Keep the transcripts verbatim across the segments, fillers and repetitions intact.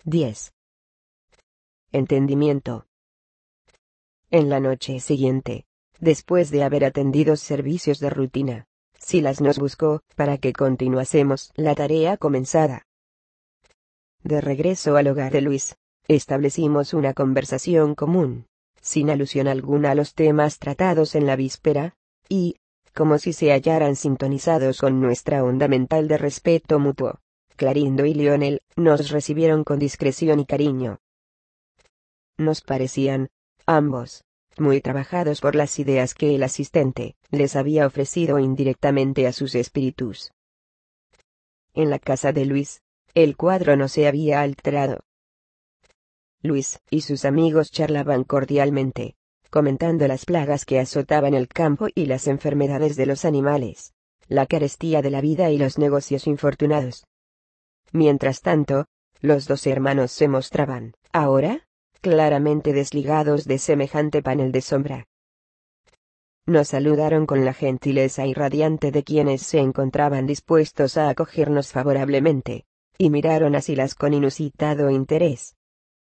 diez. Entendimiento. En la noche siguiente, después de haber atendido servicios de rutina, Silas nos buscó para que continuásemos la tarea comenzada. De regreso al hogar de Luis, establecimos una conversación común, sin alusión alguna a los temas tratados en la víspera, y, como si se hallaran sintonizados con nuestra onda mental de respeto mutuo, Clarindo y Lionel nos recibieron con discreción y cariño. Nos parecían, ambos, muy trabajados por las ideas que el asistente les había ofrecido indirectamente a sus espíritus. En la casa de Luis, el cuadro no se había alterado. Luis y sus amigos charlaban cordialmente, comentando las plagas que azotaban el campo y las enfermedades de los animales, la carestía de la vida y los negocios infortunados. Mientras tanto, los dos hermanos se mostraban, ahora, claramente desligados de semejante panel de sombra. Nos saludaron con la gentileza irradiante de quienes se encontraban dispuestos a acogernos favorablemente, y miraron a Silas con inusitado interés.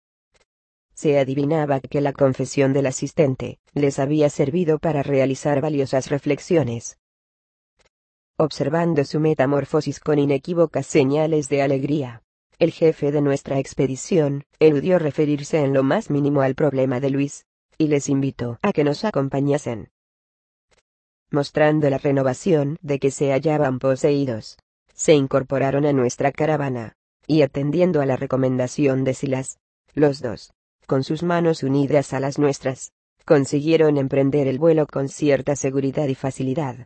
Se adivinaba que la confesión del asistente les había servido para realizar valiosas reflexiones. Observando su metamorfosis con inequívocas señales de alegría, el jefe de nuestra expedición eludió referirse en lo más mínimo al problema de Luis, y les invitó a que nos acompañasen. Mostrando la renovación de que se hallaban poseídos, se incorporaron a nuestra caravana, y atendiendo a la recomendación de Silas, los dos, con sus manos unidas a las nuestras, consiguieron emprender el vuelo con cierta seguridad y facilidad.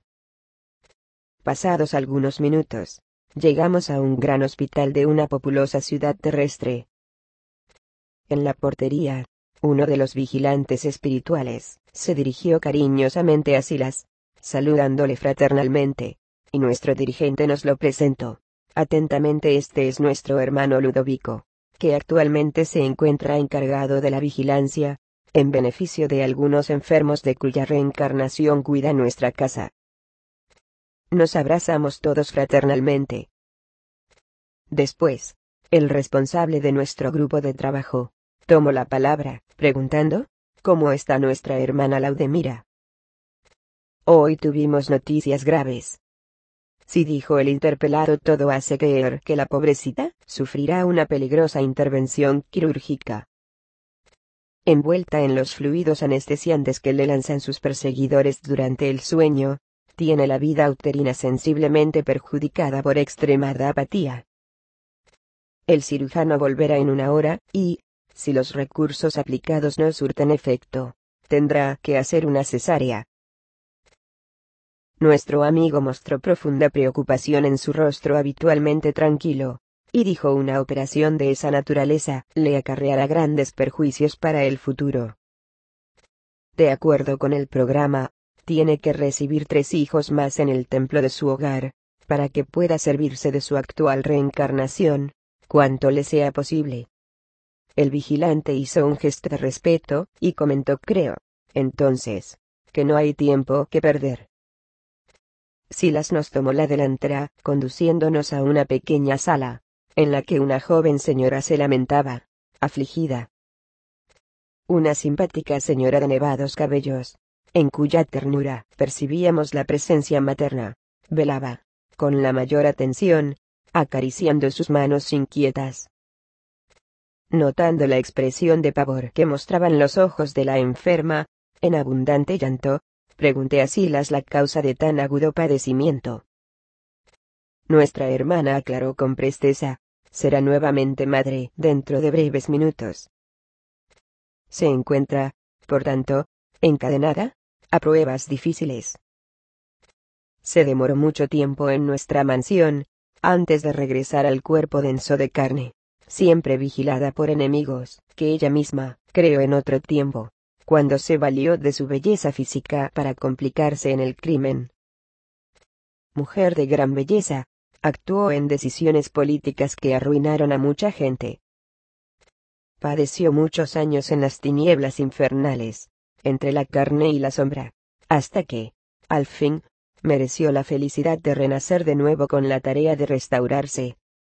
Pasados algunos minutos, llegamos a un gran hospital de una populosa ciudad terrestre. En la portería, uno de los vigilantes espirituales se dirigió cariñosamente a Silas, saludándole fraternalmente, y nuestro dirigente nos lo presentó. Atentamente, este es nuestro hermano Ludovico, que actualmente se encuentra encargado de la vigilancia, en beneficio de algunos enfermos de cuya reencarnación cuida nuestra casa. Nos abrazamos todos fraternalmente. Después, el responsable de nuestro grupo de trabajo tomó la palabra, preguntando, ¿cómo está nuestra hermana Laudemira? Hoy tuvimos noticias graves. Sí, dijo el interpelado, todo hace creer que la pobrecita sufrirá una peligrosa intervención quirúrgica. Envuelta en los fluidos anestesiantes que le lanzan sus perseguidores durante el sueño, tiene la vida uterina sensiblemente perjudicada por extremada apatía. El cirujano volverá en una hora, y, si los recursos aplicados no surten efecto, tendrá que hacer una cesárea. Nuestro amigo mostró profunda preocupación en su rostro habitualmente tranquilo, y dijo: una operación de esa naturaleza le acarreará grandes perjuicios para el futuro. De acuerdo con el programa, tiene que recibir tres hijos más en el templo de su hogar, para que pueda servirse de su actual reencarnación, cuanto le sea posible. El vigilante hizo un gesto de respeto, y comentó: creo, entonces, que no hay tiempo que perder. Silas nos tomó la delantera, conduciéndonos a una pequeña sala, en la que una joven señora se lamentaba, afligida. Una simpática señora de nevados cabellos, en cuya ternura percibíamos la presencia materna, velaba, con la mayor atención, acariciando sus manos inquietas. Notando la expresión de pavor que mostraban los ojos de la enferma, en abundante llanto, pregunté a Silas la causa de tan agudo padecimiento. Nuestra hermana aclaró con presteza: será nuevamente madre dentro de breves minutos. Se encuentra, por tanto, encadenada a pruebas difíciles. Se demoró mucho tiempo en nuestra mansión, antes de regresar al cuerpo denso de carne, siempre vigilada por enemigos que ella misma creó en otro tiempo, cuando se valió de su belleza física para complicarse en el crimen. Mujer de gran belleza, actuó en decisiones políticas que arruinaron a mucha gente. Padeció muchos años en las tinieblas infernales, entre la carne y la sombra, hasta que, al fin, mereció la felicidad de renacer de nuevo con la tarea de restaurarse,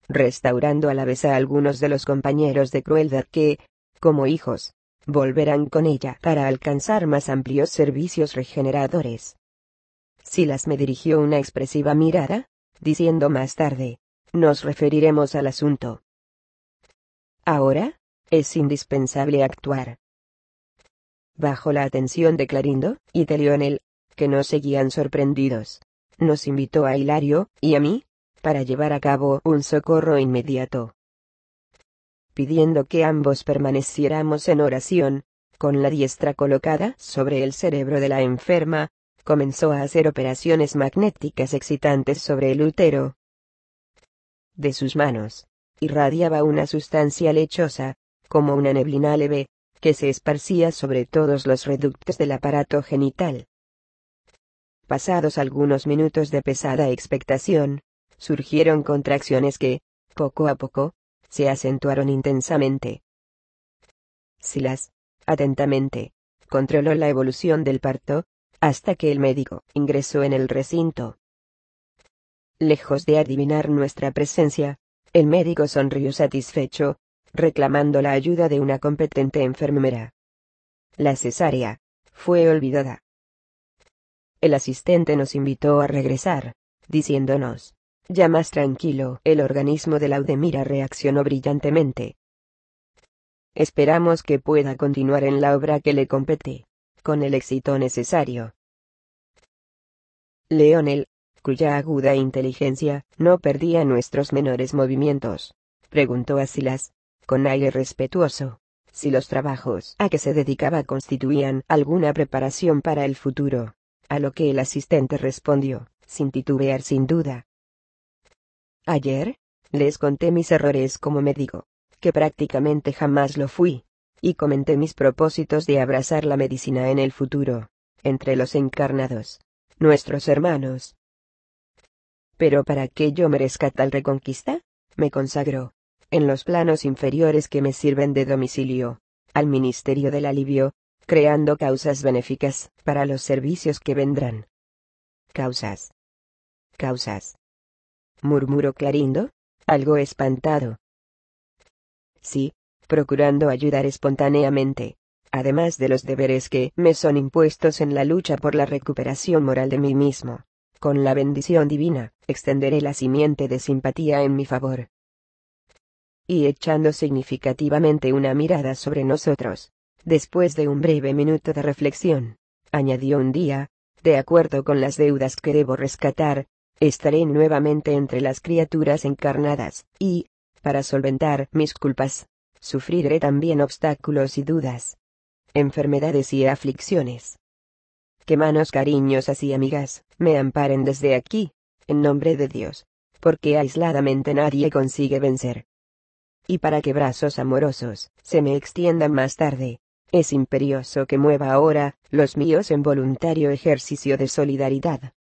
restaurando a la vez a algunos de los compañeros de crueldad que, como hijos, volverán con ella para alcanzar más amplios servicios regeneradores. Silas me dirigió una expresiva mirada, diciendo más tarde, nos referiremos al asunto. Ahora, es indispensable actuar. Bajo la atención de Clarindo y de Lionel, que nos seguían sorprendidos, nos invitó a Hilario y a mí, para llevar a cabo un socorro inmediato. Pidiendo que ambos permaneciéramos en oración, con la diestra colocada sobre el cerebro de la enferma, comenzó a hacer operaciones magnéticas excitantes sobre el útero. De sus manos, irradiaba una sustancia lechosa, como una neblina leve, que se esparcía sobre todos los reductos del aparato genital. Pasados algunos minutos de pesada expectación, surgieron contracciones que, poco a poco, se acentuaron intensamente. Silas, atentamente, controló la evolución del parto, hasta que el médico ingresó en el recinto. Lejos de adivinar nuestra presencia, el médico sonrió satisfecho, reclamando la ayuda de una competente enfermera. La cesárea fue olvidada. El asistente nos invitó a regresar, diciéndonos, ya más tranquilo, el organismo de Laudemira reaccionó brillantemente. Esperamos que pueda continuar en la obra que le compete, con el éxito necesario. Leonel, cuya aguda inteligencia no perdía nuestros menores movimientos, preguntó a Silas, con aire respetuoso, si los trabajos a que se dedicaba constituían alguna preparación para el futuro, a lo que el asistente respondió, sin titubear sin duda. Ayer, les conté mis errores como médico, que prácticamente jamás lo fui, y comenté mis propósitos de abrazar la medicina en el futuro, entre los encarnados, nuestros hermanos. Pero para que yo merezca tal reconquista, me consagro, en los planos inferiores que me sirven de domicilio, al ministerio del alivio, creando causas benéficas para los servicios que vendrán. Causas. Causas. Murmuró Clarindo, algo espantado. Sí, procurando ayudar espontáneamente, además de los deberes que me son impuestos en la lucha por la recuperación moral de mí mismo. Con la bendición divina, extenderé la simiente de simpatía en mi favor. Y echando significativamente una mirada sobre nosotros, después de un breve minuto de reflexión, añadió un día, de acuerdo con las deudas que debo rescatar, estaré nuevamente entre las criaturas encarnadas, y, para solventar mis culpas, sufriré también obstáculos y dudas, enfermedades y aflicciones. Que manos cariñosas y amigas me amparen desde aquí, en nombre de Dios, porque aisladamente nadie consigue vencer. Y para que brazos amorosos se me extiendan más tarde, es imperioso que mueva ahora los míos en voluntario ejercicio de solidaridad.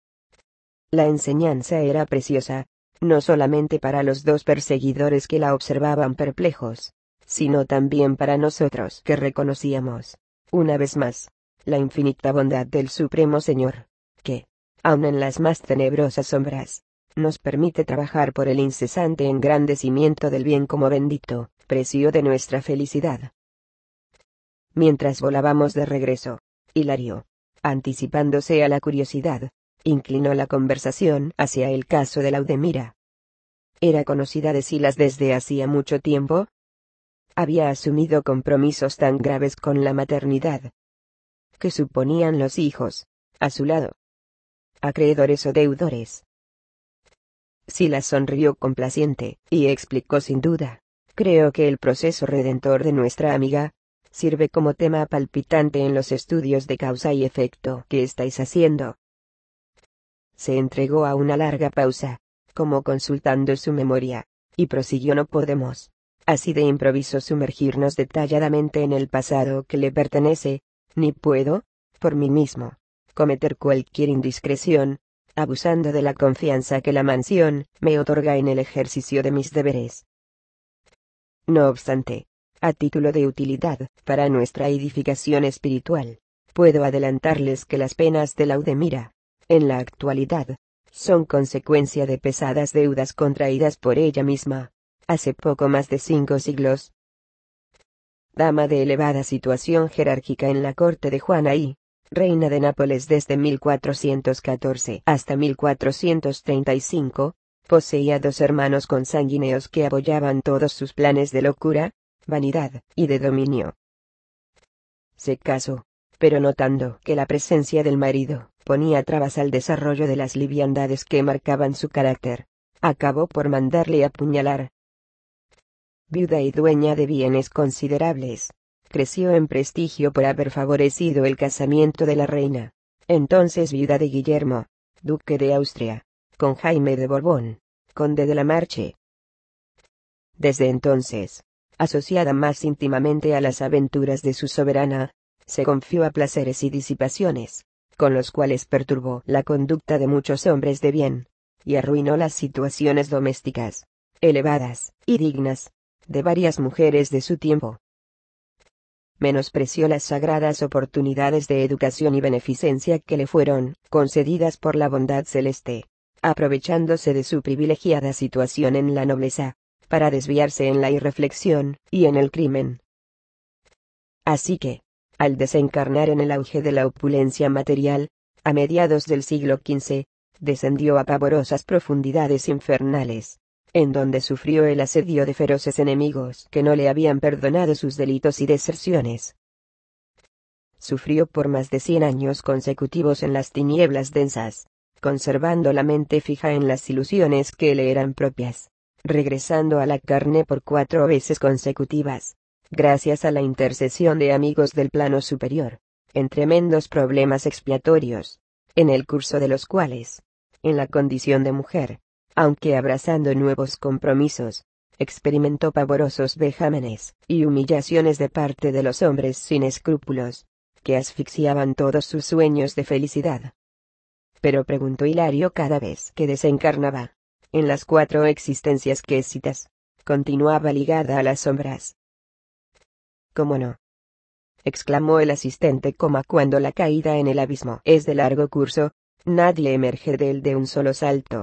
La enseñanza era preciosa, no solamente para los dos perseguidores que la observaban perplejos, sino también para nosotros que reconocíamos, una vez más, la infinita bondad del Supremo Señor, que, aun en las más tenebrosas sombras, nos permite trabajar por el incesante engrandecimiento del bien como bendito precio de nuestra felicidad. Mientras volábamos de regreso, Hilario, anticipándose a la curiosidad, inclinó la conversación hacia el caso de Laudemira. ¿Era conocida de Silas desde hacía mucho tiempo? Había asumido compromisos tan graves con la maternidad. ¿Qué suponían los hijos, a su lado? ¿Acreedores o deudores? Silas sonrió complaciente, y explicó sin duda, creo que el proceso redentor de nuestra amiga, sirve como tema palpitante en los estudios de causa y efecto que estáis haciendo. Se entregó a una larga pausa, como consultando su memoria, y prosiguió no podemos, así de improviso sumergirnos detalladamente en el pasado que le pertenece, ni puedo, por mí mismo, cometer cualquier indiscreción, abusando de la confianza que la mansión me otorga en el ejercicio de mis deberes. No obstante, a título de utilidad para nuestra edificación espiritual, puedo adelantarles que las penas de Laudemira, en la actualidad, son consecuencia de pesadas deudas contraídas por ella misma, hace poco más de cinco siglos. Dama de elevada situación jerárquica en la corte de Juana I, reina de Nápoles desde mil cuatrocientos catorce hasta mil cuatrocientos treinta y cinco, poseía dos hermanos consanguíneos que apoyaban todos sus planes de locura, vanidad y de dominio. Se casó, pero notando que la presencia del marido ponía trabas al desarrollo de las liviandades que marcaban su carácter, acabó por mandarle apuñalar. Viuda y dueña de bienes considerables, creció en prestigio por haber favorecido el casamiento de la reina, entonces viuda de Guillermo, duque de Austria, con Jaime de Borbón, conde de la Marche. Desde entonces, asociada más íntimamente a las aventuras de su soberana, se confió a placeres y disipaciones, con los cuales perturbó la conducta de muchos hombres de bien, y arruinó las situaciones domésticas, elevadas y dignas, de varias mujeres de su tiempo. Menospreció las sagradas oportunidades de educación y beneficencia que le fueron concedidas por la bondad celeste, aprovechándose de su privilegiada situación en la nobleza, para desviarse en la irreflexión y en el crimen. Así que, al desencarnar en el auge de la opulencia material, a mediados del siglo quince, descendió a pavorosas profundidades infernales, en donde sufrió el asedio de feroces enemigos que no le habían perdonado sus delitos y deserciones. Sufrió por más de cien años consecutivos en las tinieblas densas, conservando la mente fija en las ilusiones que le eran propias, regresando a la carne por cuatro veces consecutivas, gracias a la intercesión de amigos del plano superior, en tremendos problemas expiatorios, en el curso de los cuales, en la condición de mujer, aunque abrazando nuevos compromisos, experimentó pavorosos vejámenes y humillaciones de parte de los hombres sin escrúpulos, que asfixiaban todos sus sueños de felicidad. Pero preguntó Hilario cada vez que desencarnaba, en las cuatro existencias que citas, continuaba ligada a las sombras. ¿Cómo no?, exclamó el asistente, como cuando la caída en el abismo es de largo curso, nadie emerge de él de un solo salto.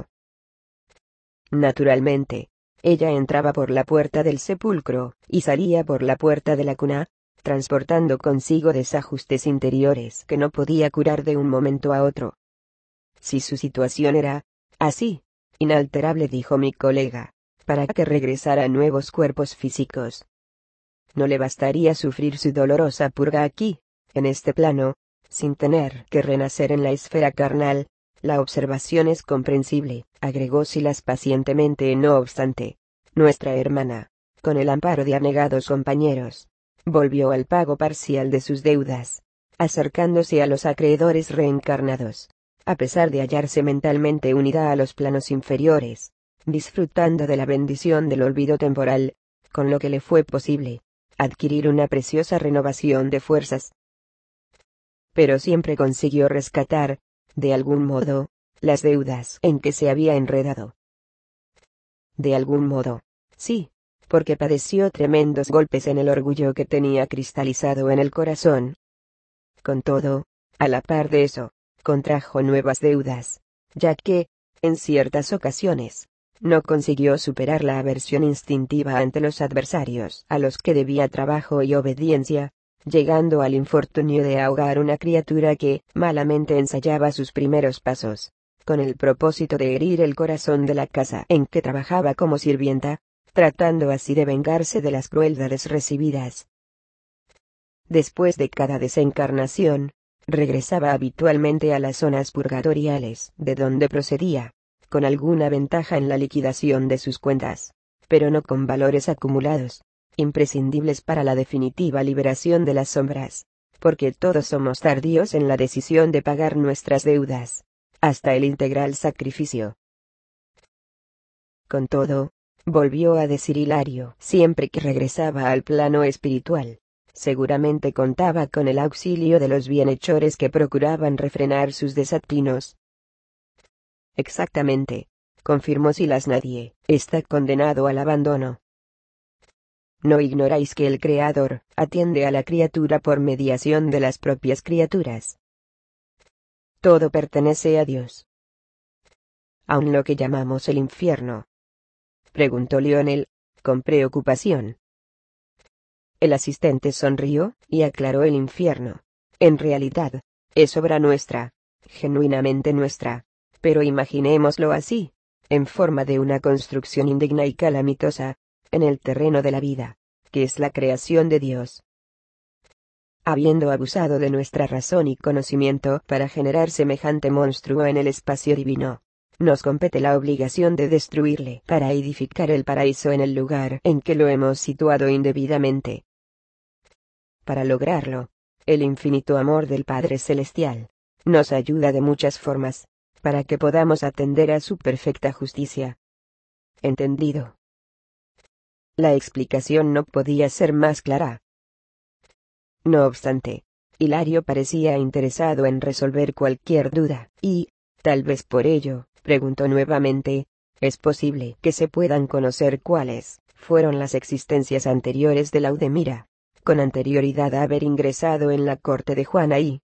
Naturalmente, ella entraba por la puerta del sepulcro, y salía por la puerta de la cuna, transportando consigo desajustes interiores que no podía curar de un momento a otro. Si su situación era así, inalterable, dijo mi colega, para que regresara a nuevos cuerpos físicos, no le bastaría sufrir su dolorosa purga aquí, en este plano, sin tener que renacer en la esfera carnal. La observación es comprensible, agregó Silas pacientemente. No obstante, nuestra hermana, con el amparo de abnegados compañeros, volvió al pago parcial de sus deudas, acercándose a los acreedores reencarnados, a pesar de hallarse mentalmente unida a los planos inferiores, disfrutando de la bendición del olvido temporal, con lo que le fue posible adquirir una preciosa renovación de fuerzas. Pero siempre consiguió rescatar, de algún modo, las deudas en que se había enredado. De algún modo, sí, porque padeció tremendos golpes en el orgullo que tenía cristalizado en el corazón. Con todo, a la par de eso, contrajo nuevas deudas, ya que, en ciertas ocasiones, no consiguió superar la aversión instintiva ante los adversarios a los que debía trabajo y obediencia, llegando al infortunio de ahogar una criatura que malamente ensayaba sus primeros pasos, con el propósito de herir el corazón de la casa en que trabajaba como sirvienta, tratando así de vengarse de las crueldades recibidas. Después de cada desencarnación, regresaba habitualmente a las zonas purgatoriales de donde procedía, con alguna ventaja en la liquidación de sus cuentas, pero no con valores acumulados, imprescindibles para la definitiva liberación de las sombras, porque todos somos tardíos en la decisión de pagar nuestras deudas, hasta el integral sacrificio. Con todo, volvió a decir Hilario, siempre que regresaba al plano espiritual, seguramente contaba con el auxilio de los bienhechores que procuraban refrenar sus desatinos. Exactamente, confirmó Silas. Nadie está condenado al abandono. ¿No ignoráis que el Creador atiende a la criatura por mediación de las propias criaturas? Todo pertenece a Dios. aun lo que llamamos el infierno? Preguntó Lionel, con preocupación. El asistente sonrió, y aclaró: el infierno, en realidad, es obra nuestra, genuinamente nuestra, pero imaginémoslo así, en forma de una construcción indigna y calamitosa, en el terreno de la vida, que es la creación de Dios. Habiendo abusado de nuestra razón y conocimiento para generar semejante monstruo en el espacio divino, nos compete la obligación de destruirle para edificar el paraíso en el lugar en que lo hemos situado indebidamente. Para lograrlo, el infinito amor del Padre Celestial nos ayuda de muchas formas, para que podamos atender a su perfecta justicia. ¿Entendido? La explicación no podía ser más clara. No obstante, Hilario parecía interesado en resolver cualquier duda, y, tal vez por ello, preguntó nuevamente: ¿es posible que se puedan conocer cuáles fueron las existencias anteriores de Laudemira, con anterioridad a haber ingresado en la corte de Juana I?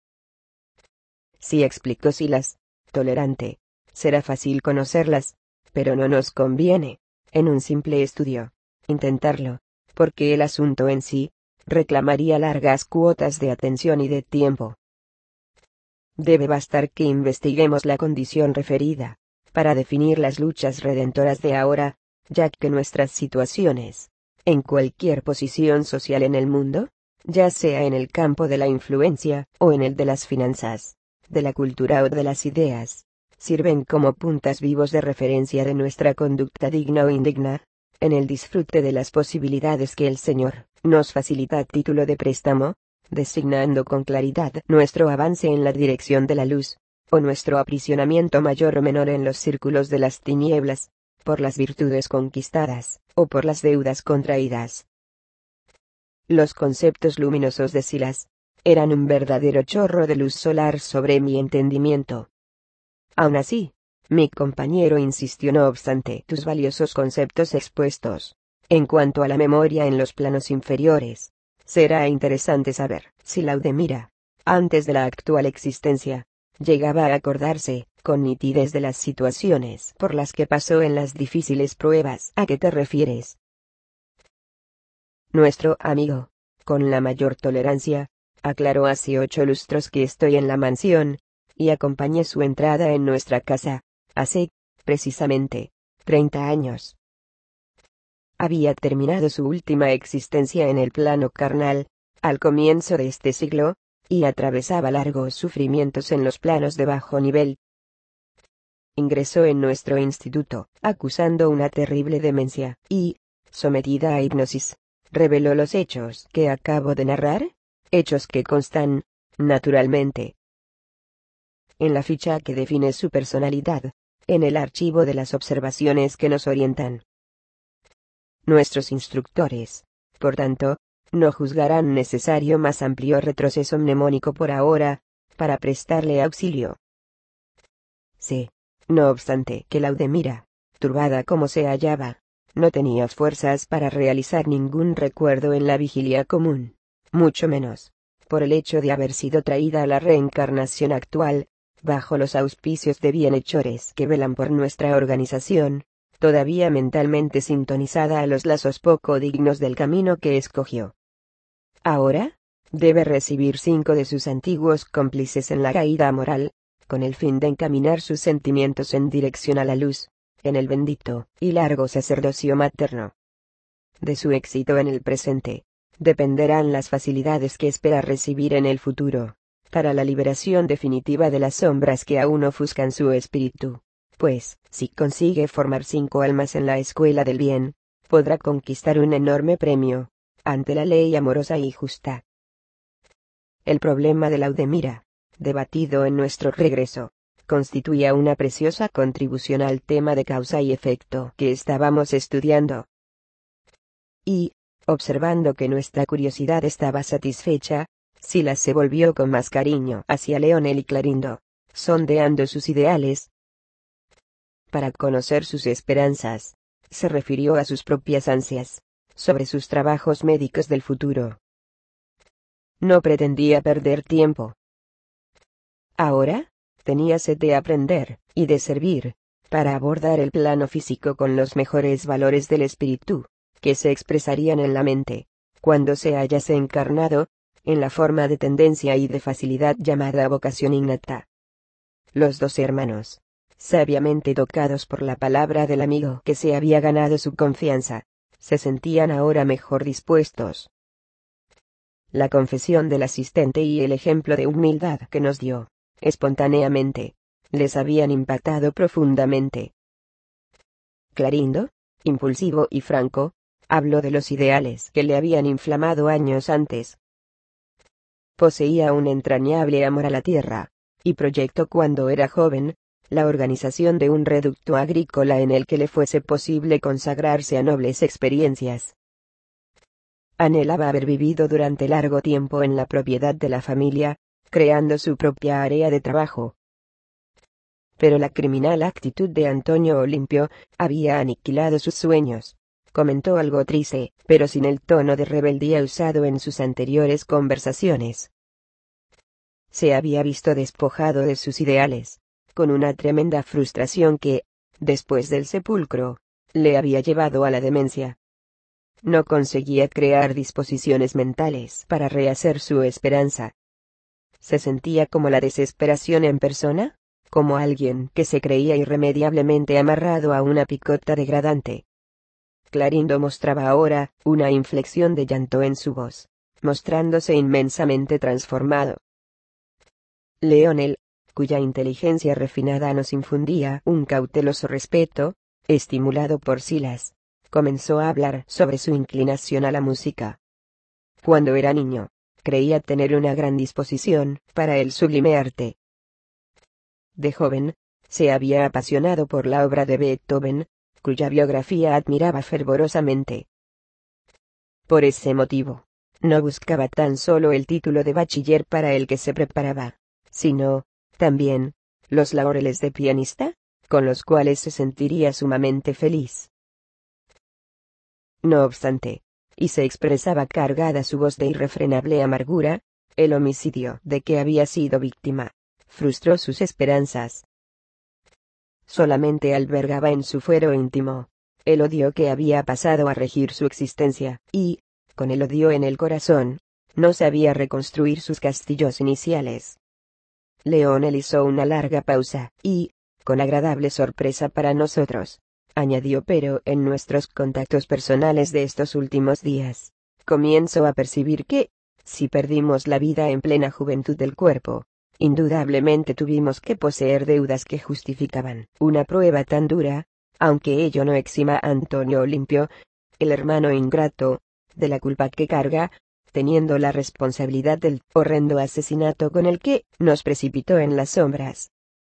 Sí, explicó Silas, tolerante, será fácil conocerlas, pero no nos conviene, en un simple estudio, intentarlo, porque el asunto en sí reclamaría largas cuotas de atención y de tiempo. Debe bastar que investiguemos la condición referida, para definir las luchas redentoras de ahora, ya que nuestras situaciones, en cualquier posición social en el mundo, ya sea en el campo de la influencia, o en el de las finanzas, de la cultura o de las ideas, sirven como puntas vivos de referencia de nuestra conducta digna o indigna, en el disfrute de las posibilidades que el Señor nos facilita a título de préstamo, designando con claridad nuestro avance en la dirección de la luz, o nuestro aprisionamiento mayor o menor en los círculos de las tinieblas, por las virtudes conquistadas, o por las deudas contraídas. Los conceptos luminosos de Silas eran un verdadero chorro de luz solar sobre mi entendimiento. Aun así, mi compañero insistió: no obstante tus valiosos conceptos expuestos, en cuanto a la memoria en los planos inferiores, será interesante saber si Laudemira, antes de la actual existencia, llegaba a acordarse, con nitidez, de las situaciones por las que pasó en las difíciles pruebas a que te refieres. Nuestro amigo, con la mayor tolerancia, aclaró: hace ocho lustros que estoy en la mansión, y acompañé su entrada en nuestra casa, hace, precisamente, treinta años. Había terminado su última existencia en el plano carnal, al comienzo de este siglo, y atravesaba largos sufrimientos en los planos de bajo nivel. Ingresó en nuestro instituto, acusando una terrible demencia, y, sometida a hipnosis, reveló los hechos que acabo de narrar, hechos que constan, naturalmente, en la ficha que define su personalidad, en el archivo de las observaciones que nos orientan. Nuestros instructores, por tanto, no juzgarán necesario más amplio retroceso mnemónico por ahora, para prestarle auxilio. Sé, no obstante, que Laudemira, turbada como se hallaba, no tenía fuerzas para realizar ningún recuerdo en la vigilia común, mucho menos, por el hecho de haber sido traída a la reencarnación actual, bajo los auspicios de bienhechores que velan por nuestra organización, todavía mentalmente sintonizada a los lazos poco dignos del camino que escogió. Ahora, debe recibir cinco de sus antiguos cómplices en la caída moral, con el fin de encaminar sus sentimientos en dirección a la luz, en el bendito y largo sacerdocio materno. De su éxito en el presente, dependerán las facilidades que espera recibir en el futuro, para la liberación definitiva de las sombras que aún ofuscan su espíritu, pues, si consigue formar cinco almas en la escuela del bien, podrá conquistar un enorme premio, ante la ley amorosa y justa. El problema de Laudemira, debatido en nuestro regreso, constituía una preciosa contribución al tema de causa y efecto que estábamos estudiando. Y, observando que nuestra curiosidad estaba satisfecha, Silas se volvió con más cariño hacia Leonel y Clarindo, sondeando sus ideales. Para conocer sus esperanzas, se refirió a sus propias ansias, sobre sus trabajos médicos del futuro. No pretendía perder tiempo. Ahora, tenía sed de aprender, y de servir, para abordar el plano físico con los mejores valores del espíritu, que se expresarían en la mente, cuando se hallase encarnado, en la forma de tendencia y de facilidad llamada vocación innata. Los dos hermanos, sabiamente tocados por la palabra del amigo que se había ganado su confianza, se sentían ahora mejor dispuestos. La confesión del asistente y el ejemplo de humildad que nos dio, espontáneamente, les habían impactado profundamente. Clarindo, impulsivo y franco, habló de los ideales que le habían inflamado años antes. Poseía un entrañable amor a la tierra, y proyectó cuando era joven, la organización de un reducto agrícola en el que le fuese posible consagrarse a nobles experiencias. Anhelaba haber vivido durante largo tiempo en la propiedad de la familia, creando su propia área de trabajo. Pero la criminal actitud de Antonio Olimpio había aniquilado sus sueños. Comentó algo triste, pero sin el tono de rebeldía usado en sus anteriores conversaciones. Se había visto despojado de sus ideales, con una tremenda frustración que, después del sepulcro, le había llevado a la demencia. No conseguía crear disposiciones mentales para rehacer su esperanza. Se sentía como la desesperación en persona, como alguien que se creía irremediablemente amarrado a una picota degradante. Clarindo mostraba ahora una inflexión de llanto en su voz, mostrándose inmensamente transformado. Leonel, cuya inteligencia refinada nos infundía un cauteloso respeto, estimulado por Silas, comenzó a hablar sobre su inclinación a la música. Cuando era niño, creía tener una gran disposición para el sublime arte. De joven, se había apasionado por la obra de Beethoven, cuya biografía admiraba fervorosamente. Por ese motivo, no buscaba tan solo el título de bachiller para el que se preparaba, sino, también, los laureles de pianista, con los cuales se sentiría sumamente feliz. No obstante, y se expresaba cargada su voz de irrefrenable amargura, el homicidio de que había sido víctima, frustró sus esperanzas. Solamente albergaba en su fuero íntimo el odio que había pasado a regir su existencia, y, con el odio en el corazón, no sabía reconstruir sus castillos iniciales. Leonel hizo una larga pausa, y, con agradable sorpresa para nosotros, añadió: pero en nuestros contactos personales de estos últimos días, comienzo a percibir que, si perdimos la vida en plena juventud del cuerpo, indudablemente tuvimos que poseer deudas que justificaban una prueba tan dura, aunque ello no exima a Antonio Olimpio, el hermano ingrato, de la culpa que carga, teniendo la responsabilidad del horrendo asesinato con el que nos precipitó en las sombras.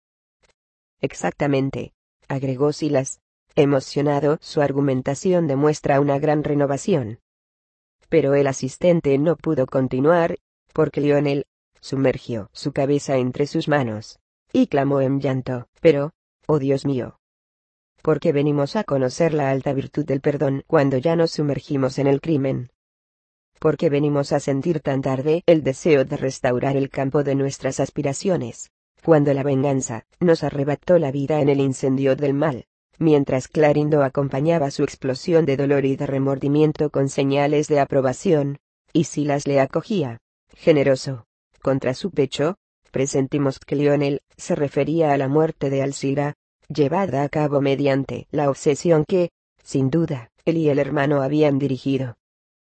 Exactamente, agregó Silas, emocionado. Su argumentación demuestra una gran renovación. Pero el asistente no pudo continuar, porque Lionel sumergió su cabeza entre sus manos, y clamó en llanto: pero, oh Dios mío, ¿por qué venimos a conocer la alta virtud del perdón cuando ya nos sumergimos en el crimen? ¿Por qué venimos a sentir tan tarde el deseo de restaurar el campo de nuestras aspiraciones, cuando la venganza nos arrebató la vida en el incendio del mal? Mientras Clarindo acompañaba su explosión de dolor y de remordimiento con señales de aprobación, y Silas le acogía, generoso, contra su pecho, presentimos que Lionel se refería a la muerte de Alcira, llevada a cabo mediante la obsesión que, sin duda, él y el hermano habían dirigido.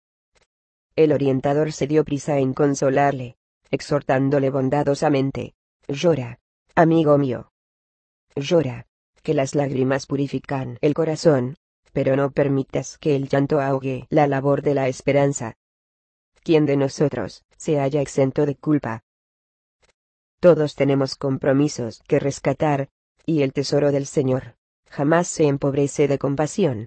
El orientador se dio prisa en consolarle, exhortándole bondadosamente: llora, amigo mío. Llora, que las lágrimas purifican el corazón, pero no permitas que el llanto ahogue la labor de la esperanza. ¿Quién de nosotros se halla exento de culpa? Todos tenemos compromisos que rescatar, y el tesoro del Señor jamás se empobrece de compasión.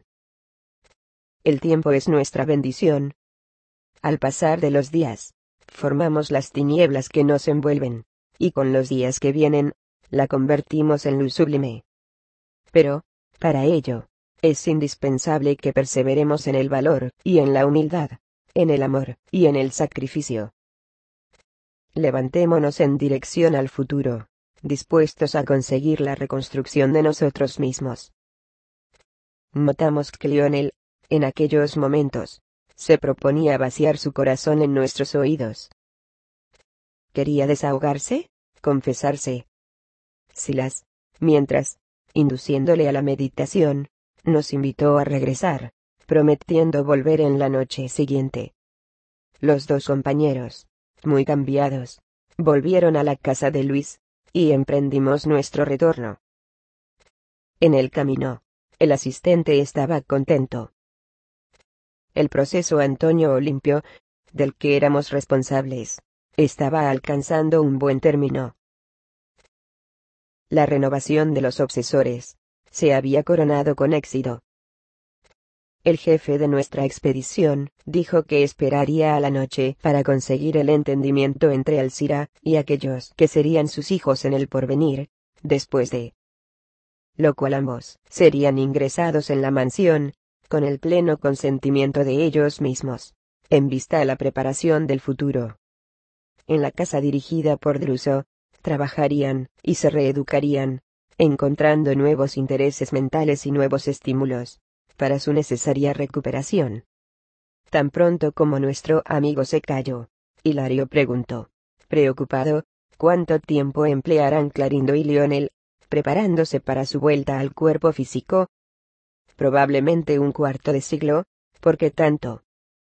El tiempo es nuestra bendición. Al pasar de los días, formamos las tinieblas que nos envuelven, y con los días que vienen, la convertimos en luz sublime. Pero, para ello, es indispensable que perseveremos en el valor y en la humildad, en el amor y en el sacrificio. Levantémonos en dirección al futuro, dispuestos a conseguir la reconstrucción de nosotros mismos. Notamos que Lionel, en aquellos momentos, se proponía vaciar su corazón en nuestros oídos. Quería desahogarse, confesarse. Silas, mientras, induciéndole a la meditación, nos invitó a regresar, prometiendo volver en la noche siguiente. Los dos compañeros, muy cambiados, volvieron a la casa de Luis, y emprendimos nuestro retorno. En el camino, el asistente estaba contento. El proceso Antonio Olimpio, del que éramos responsables, estaba alcanzando un buen término. La renovación de los obsesores se había coronado con éxito. El jefe de nuestra expedición dijo que esperaría a la noche para conseguir el entendimiento entre Alcira y aquellos que serían sus hijos en el porvenir, después de lo cual ambos serían ingresados en la mansión, con el pleno consentimiento de ellos mismos, en vista a la preparación del futuro. En la casa dirigida por Druso, trabajarían y se reeducarían, encontrando nuevos intereses mentales y nuevos estímulos para su necesaria recuperación. Tan pronto como nuestro amigo se calló, Hilario preguntó, preocupado, ¿cuánto tiempo emplearán Clarindo y Lionel, preparándose para su vuelta al cuerpo físico? Probablemente un cuarto de siglo, porque tanto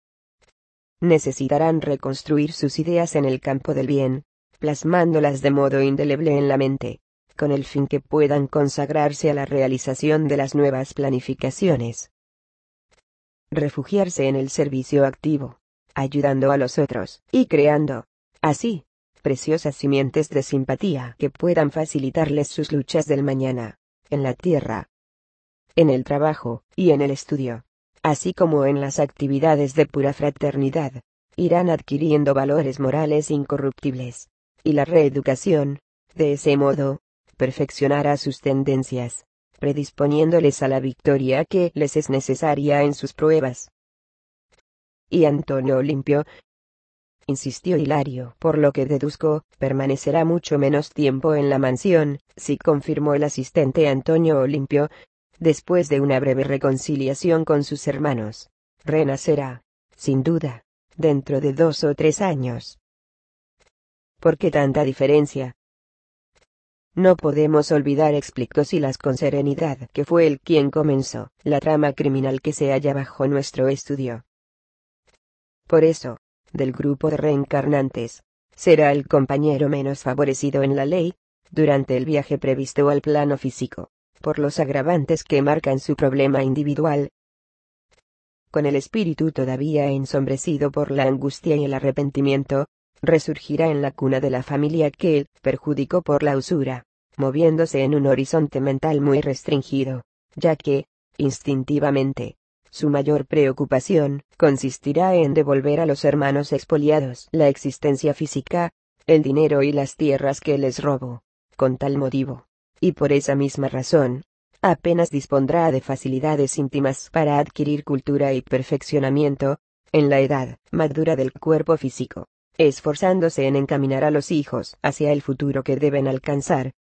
necesitarán reconstruir sus ideas en el campo del bien, plasmándolas de modo indeleble en la mente, con el fin que puedan consagrarse a la realización de las nuevas planificaciones. Refugiarse en el servicio activo, ayudando a los otros, y creando, así, preciosas simientes de simpatía que puedan facilitarles sus luchas del mañana, en la tierra, en el trabajo, y en el estudio, así como en las actividades de pura fraternidad, irán adquiriendo valores morales incorruptibles, y la reeducación, de ese modo, perfeccionará sus tendencias, predisponiéndoles a la victoria que les es necesaria en sus pruebas. Y Antonio Olimpio, insistió Hilario, por lo que deduzco, permanecerá mucho menos tiempo en la mansión, sí, confirmó el asistente Antonio Olimpio, después de una breve reconciliación con sus hermanos. Renacerá, sin duda, dentro de dos o tres años. ¿Por qué tanta diferencia? No podemos olvidar, explicó Silas con serenidad, que fue él quien comenzó la trama criminal que se halla bajo nuestro estudio. Por eso, del grupo de reencarnantes, será el compañero menos favorecido en la ley, durante el viaje previsto al plano físico, por los agravantes que marcan su problema individual. Con el espíritu todavía ensombrecido por la angustia y el arrepentimiento, resurgirá en la cuna de la familia que él perjudicó por la usura, moviéndose en un horizonte mental muy restringido, ya que, instintivamente, su mayor preocupación consistirá en devolver a los hermanos expoliados la existencia física, el dinero y las tierras que les robó. Con tal motivo, y por esa misma razón, apenas dispondrá de facilidades íntimas para adquirir cultura y perfeccionamiento, en la edad madura del cuerpo físico, esforzándose en encaminar a los hijos hacia el futuro que deben alcanzar.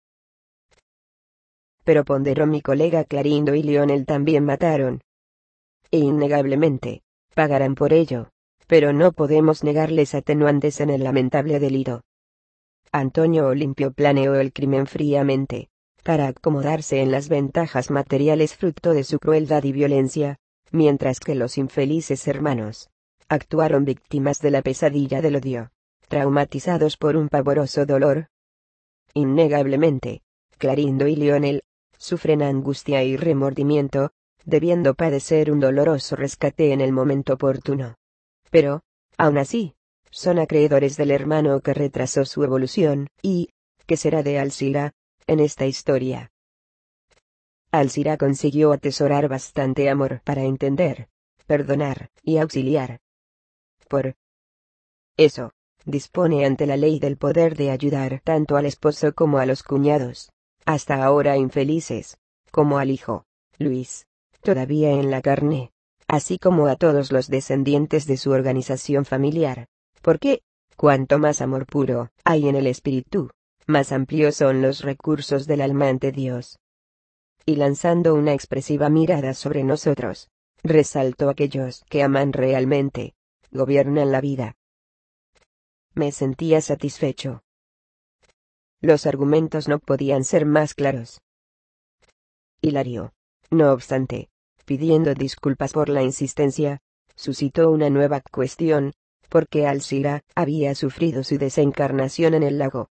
Pero ponderó mi colega, Clarindo y Lionel también mataron. E innegablemente, pagarán por ello, pero no podemos negarles atenuantes en el lamentable delito. Antonio Olimpio planeó el crimen fríamente, para acomodarse en las ventajas materiales fruto de su crueldad y violencia, mientras que los infelices hermanos actuaron víctimas de la pesadilla del odio, traumatizados por un pavoroso dolor. Innegablemente, Clarindo y Lionel sufren angustia y remordimiento, debiendo padecer un doloroso rescate en el momento oportuno. Pero, aun así, son acreedores del hermano que retrasó su evolución, y, ¿qué será de Alcira, en esta historia? Alcira consiguió atesorar bastante amor para entender, perdonar y auxiliar. Por eso, dispone ante la ley del poder de ayudar tanto al esposo como a los cuñados, hasta ahora infelices, como al hijo, Luis, todavía en la carne, así como a todos los descendientes de su organización familiar, porque, cuanto más amor puro hay en el espíritu, más amplios son los recursos del alma ante Dios. Y lanzando una expresiva mirada sobre nosotros, resaltó: aquellos que aman realmente, gobiernan la vida. Me sentía satisfecho. Los argumentos no podían ser más claros. Hilario, no obstante, pidiendo disculpas por la insistencia, suscitó una nueva cuestión, porque Alcira había sufrido su desencarnación en el lago.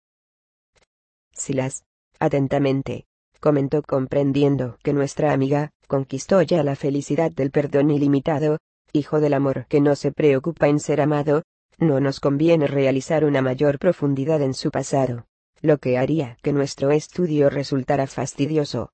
Silas, atentamente, comentó, comprendiendo que nuestra amiga conquistó ya la felicidad del perdón ilimitado, hijo del amor que no se preocupa en ser amado, no nos conviene realizar una mayor profundidad en su pasado, lo que haría que nuestro estudio resultara fastidioso.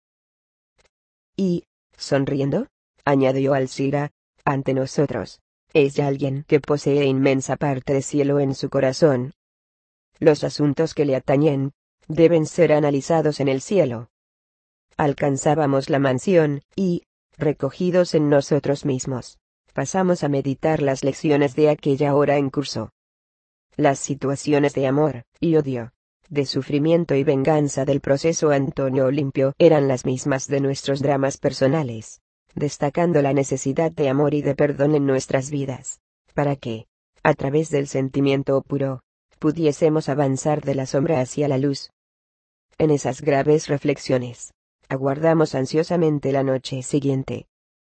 Y, sonriendo, añadió Alcira, ante nosotros, es ya alguien que posee inmensa parte de cielo en su corazón. Los asuntos que le atañen deben ser analizados en el cielo. Alcanzábamos la mansión, y, recogidos en nosotros mismos, pasamos a meditar las lecciones de aquella hora en curso. Las situaciones de amor y odio, de sufrimiento y venganza del proceso Antonio Olimpio eran las mismas de nuestros dramas personales, destacando la necesidad de amor y de perdón en nuestras vidas, para que, a través del sentimiento puro, pudiésemos avanzar de la sombra hacia la luz. En esas graves reflexiones, aguardamos ansiosamente la noche siguiente.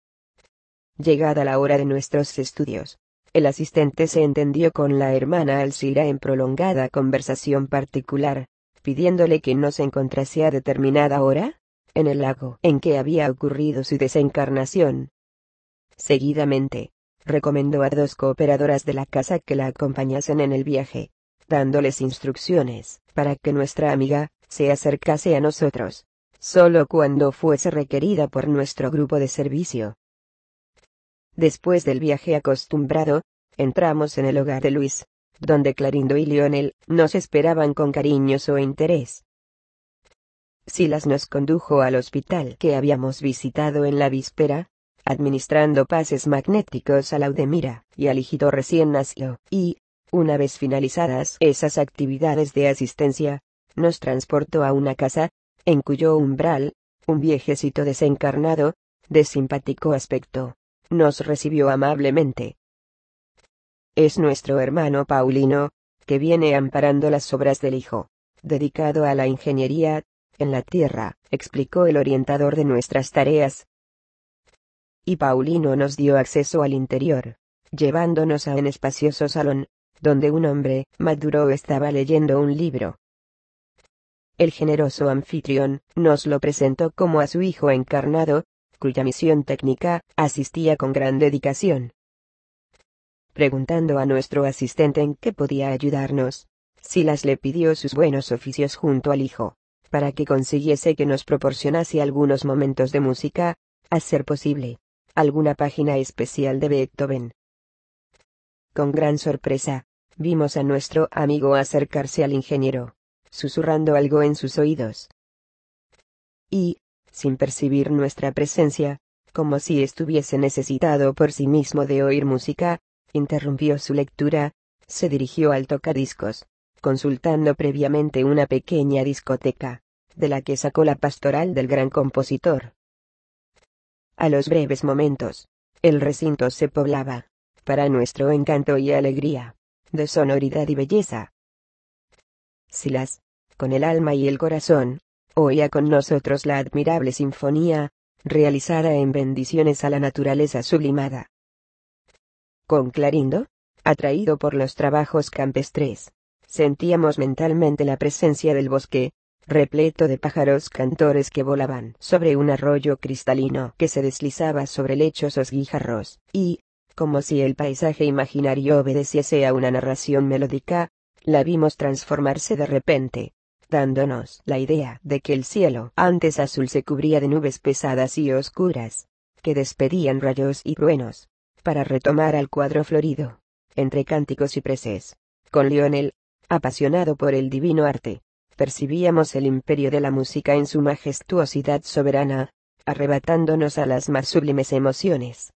Llegada la hora de nuestros estudios, el asistente se entendió con la hermana Alcira en prolongada conversación particular, pidiéndole que no se encontrase a determinada hora en el lago en que había ocurrido su desencarnación. Seguidamente, recomendó a dos cooperadoras de la casa que la acompañasen en el viaje, dándoles instrucciones para que nuestra amiga se acercase a nosotros solo cuando fuese requerida por nuestro grupo de servicio. Después del viaje acostumbrado, entramos en el hogar de Luis, donde Clarindo y Lionel nos esperaban con cariñoso interés. Silas nos condujo al hospital que habíamos visitado en la víspera, administrando pases magnéticos a Laudemira y al hijito recién nacido, y, una vez finalizadas esas actividades de asistencia, nos transportó a una casa, en cuyo umbral, un viejecito desencarnado, de simpático aspecto, nos recibió amablemente. Es nuestro hermano Paulino, que viene amparando las obras del hijo, dedicado a la ingeniería, en la tierra, explicó el orientador de nuestras tareas. Y Paulino nos dio acceso al interior, llevándonos a un espacioso salón, donde un hombre maduro estaba leyendo un libro. El generoso anfitrión nos lo presentó como a su hijo encarnado, cuya misión técnica asistía con gran dedicación. Preguntando a nuestro asistente en qué podía ayudarnos, Silas le pidió sus buenos oficios junto al hijo, para que consiguiese que nos proporcionase algunos momentos de música, a ser posible, alguna página especial de Beethoven. Con gran sorpresa, vimos a nuestro amigo acercarse al ingeniero, susurrando algo en sus oídos. Y, sin percibir nuestra presencia, como si estuviese necesitado por sí mismo de oír música, interrumpió su lectura, se dirigió al tocadiscos, consultando previamente una pequeña discoteca, de la que sacó la pastoral del gran compositor. A los breves momentos, el recinto se poblaba, para nuestro encanto y alegría, de sonoridad y belleza. Silas, con el alma y el corazón, oía con nosotros la admirable sinfonía, realizada en bendiciones a la naturaleza sublimada. Con Clarindo, atraído por los trabajos campestres, sentíamos mentalmente la presencia del bosque, repleto de pájaros cantores que volaban sobre un arroyo cristalino que se deslizaba sobre lechosos guijarros, y, como si el paisaje imaginario obedeciese a una narración melódica, la vimos transformarse de repente, dándonos la idea de que el cielo antes azul se cubría de nubes pesadas y oscuras, que despedían rayos y truenos, para retomar al cuadro florido, entre cánticos y preces. Con Lionel, apasionado por el divino arte, percibíamos el imperio de la música en su majestuosidad soberana, arrebatándonos a las más sublimes emociones.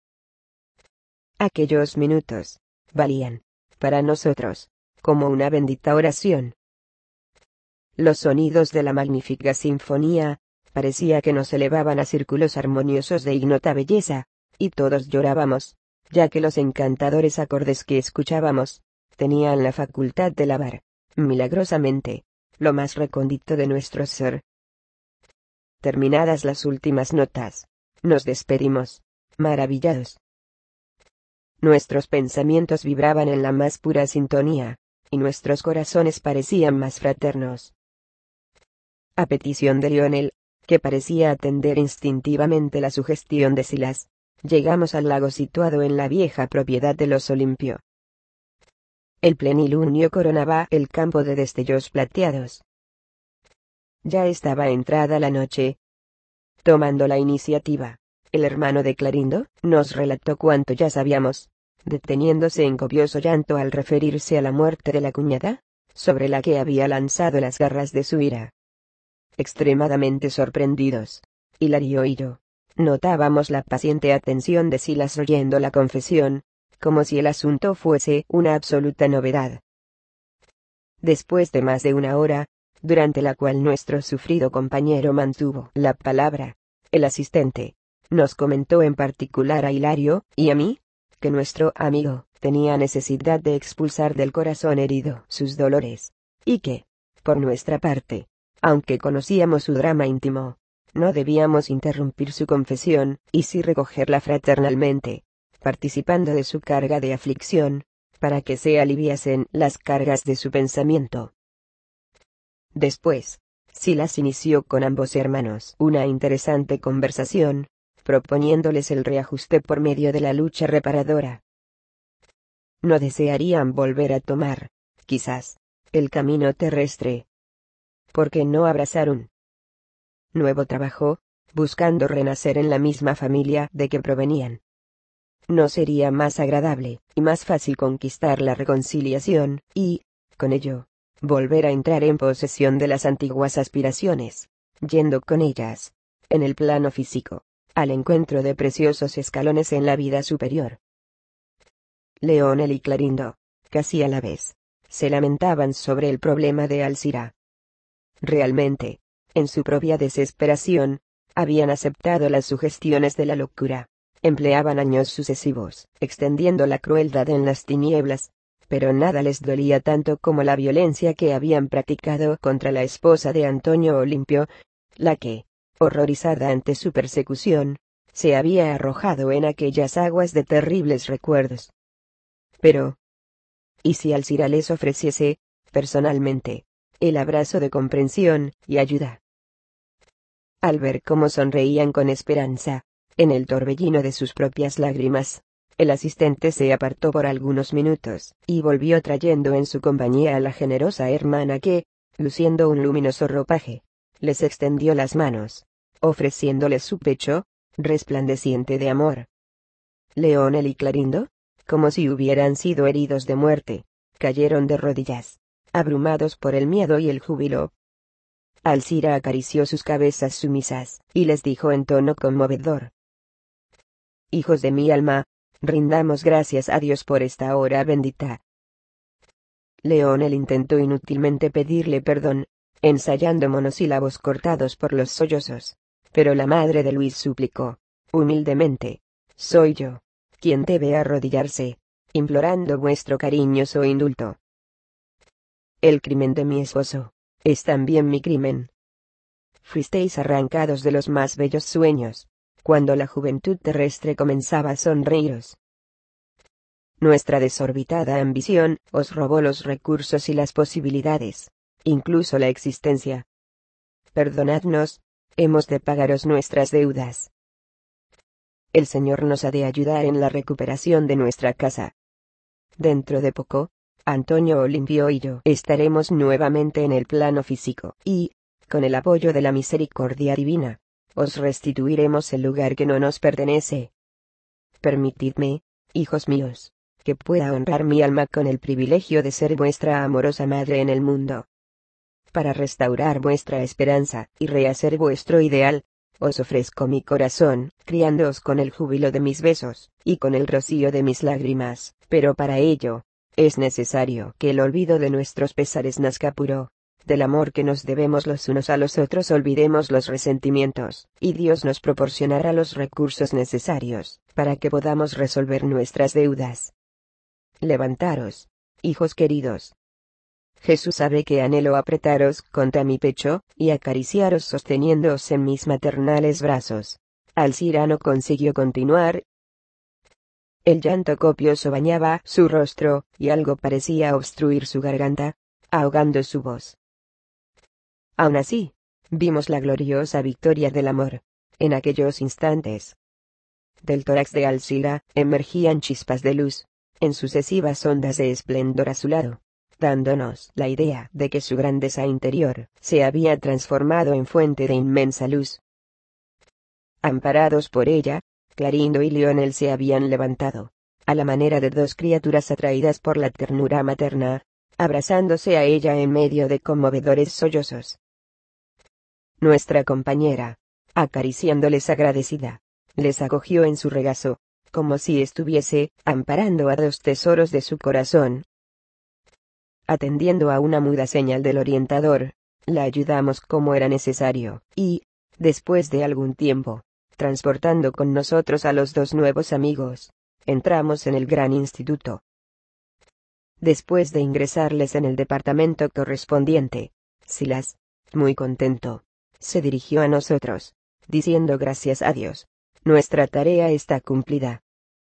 Aquellos minutos valían, para nosotros, como una bendita oración. Los sonidos de la magnífica sinfonía, parecía que nos elevaban a círculos armoniosos de ignota belleza, y todos llorábamos, ya que los encantadores acordes que escuchábamos, tenían la facultad de lavar, milagrosamente, lo más recóndito de nuestro ser. Terminadas las últimas notas, nos despedimos, maravillados. Nuestros pensamientos vibraban en la más pura sintonía, y nuestros corazones parecían más fraternos. A petición de Lionel, que parecía atender instintivamente la sugestión de Silas, llegamos al lago situado en la vieja propiedad de los Olimpio. El plenilunio coronaba el campo de destellos plateados. Ya estaba entrada la noche. Tomando la iniciativa, el hermano de Clarindo nos relató cuanto ya sabíamos, deteniéndose en copioso llanto al referirse a la muerte de la cuñada, sobre la que había lanzado las garras de su ira. Extremadamente sorprendidos, Hilario y yo, notábamos la paciente atención de Silas oyendo la confesión, como si el asunto fuese una absoluta novedad. Después de más de una hora, durante la cual nuestro sufrido compañero mantuvo la palabra, el asistente nos comentó en particular a Hilario y a mí, que nuestro amigo tenía necesidad de expulsar del corazón herido sus dolores, y que, por nuestra parte, aunque conocíamos su drama íntimo, no debíamos interrumpir su confesión, y sí recogerla fraternalmente, participando de su carga de aflicción, para que se aliviasen las cargas de su pensamiento. Después, Silas inició con ambos hermanos una interesante conversación, proponiéndoles el reajuste por medio de la lucha reparadora. No desearían volver a tomar, quizás, el camino terrestre. Porque no abrazar un nuevo trabajo, buscando renacer en la misma familia de que provenían. ¿No sería más agradable y más fácil conquistar la reconciliación, y, con ello, volver a entrar en posesión de las antiguas aspiraciones, yendo con ellas, en el plano físico, al encuentro de preciosos escalones en la vida superior? Leonel y Clarindo, casi a la vez, se lamentaban sobre el problema de Alcira. Realmente, en su propia desesperación, habían aceptado las sugestiones de la locura, empleaban años sucesivos, extendiendo la crueldad en las tinieblas, pero nada les dolía tanto como la violencia que habían practicado contra la esposa de Antonio Olimpio, la que, horrorizada ante su persecución, se había arrojado en aquellas aguas de terribles recuerdos. Pero, ¿y si Alcira les ofreciese, personalmente, el abrazo de comprensión y ayuda? Al ver cómo sonreían con esperanza, en el torbellino de sus propias lágrimas, el asistente se apartó por algunos minutos, y volvió trayendo en su compañía a la generosa hermana que, luciendo un luminoso ropaje, les extendió las manos, ofreciéndoles su pecho, resplandeciente de amor. Leonel y Clarindo, como si hubieran sido heridos de muerte, cayeron de rodillas, abrumados por el miedo y el júbilo. Alcira acarició sus cabezas sumisas, y les dijo en tono conmovedor: «Hijos de mi alma, rindamos gracias a Dios por esta hora bendita». Leonel intentó inútilmente pedirle perdón, ensayando monosílabos cortados por los sollozos, pero la madre de Luis suplicó, humildemente: «Soy yo quien debe arrodillarse, implorando vuestro cariñoso indulto. El crimen de mi esposo es también mi crimen. Fuisteis arrancados de los más bellos sueños, cuando la juventud terrestre comenzaba a sonreíros. Nuestra desorbitada ambición os robó los recursos y las posibilidades, incluso la existencia. Perdonadnos, hemos de pagaros nuestras deudas. El Señor nos ha de ayudar en la recuperación de nuestra casa. Dentro de poco, Antonio Olimpio y yo estaremos nuevamente en el plano físico, y, con el apoyo de la misericordia divina, os restituiremos el lugar que no nos pertenece. Permitidme, hijos míos, que pueda honrar mi alma con el privilegio de ser vuestra amorosa madre en el mundo. Para restaurar vuestra esperanza y rehacer vuestro ideal, os ofrezco mi corazón, criándoos con el júbilo de mis besos, y con el rocío de mis lágrimas, pero para ello, es necesario que el olvido de nuestros pesares nazca puro, del amor que nos debemos los unos a los otros olvidemos los resentimientos, y Dios nos proporcionará los recursos necesarios, para que podamos resolver nuestras deudas. Levantaros, hijos queridos. Jesús sabe que anhelo apretaros contra mi pecho, y acariciaros sosteniéndoos en mis maternales brazos. Alcira no consiguió continuar. El llanto copioso bañaba su rostro, y algo parecía obstruir su garganta, ahogando su voz. Aún así, vimos la gloriosa victoria del amor. En aquellos instantes, del tórax de Alcira, emergían chispas de luz, en sucesivas ondas de esplendor azulado, dándonos la idea de que su grandeza interior se había transformado en fuente de inmensa luz. Amparados por ella, Clarindo y Lionel se habían levantado, a la manera de dos criaturas atraídas por la ternura materna, abrazándose a ella en medio de conmovedores sollozos. Nuestra compañera, acariciándoles agradecida, les acogió en su regazo, como si estuviese amparando a dos tesoros de su corazón. Atendiendo a una muda señal del orientador, la ayudamos como era necesario, y, después de algún tiempo, transportando con nosotros a los dos nuevos amigos, entramos en el gran instituto. Después de ingresarles en el departamento correspondiente, Silas, muy contento, se dirigió a nosotros, diciendo gracias a Dios, nuestra tarea está cumplida.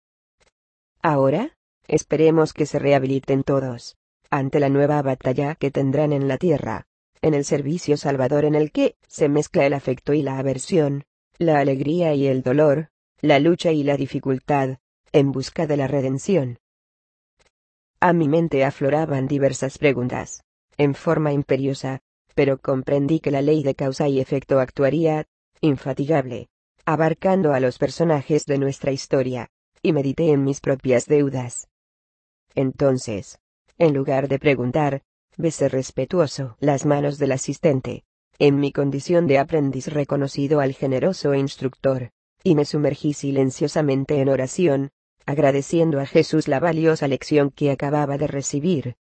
Ahora, esperemos que se rehabiliten todos, ante la nueva batalla que tendrán en la tierra, en el servicio salvador en el que se mezcla el afecto y la aversión, la alegría y el dolor, la lucha y la dificultad, en busca de la redención. A mi mente afloraban diversas preguntas, en forma imperiosa, pero comprendí que la ley de causa y efecto actuaría, infatigable, abarcando a los personajes de nuestra historia, y medité en mis propias deudas. Entonces, en lugar de preguntar, besé respetuoso las manos del asistente, en mi condición de aprendiz reconocido al generoso instructor, y me sumergí silenciosamente en oración, agradeciendo a Jesús la valiosa lección que acababa de recibir.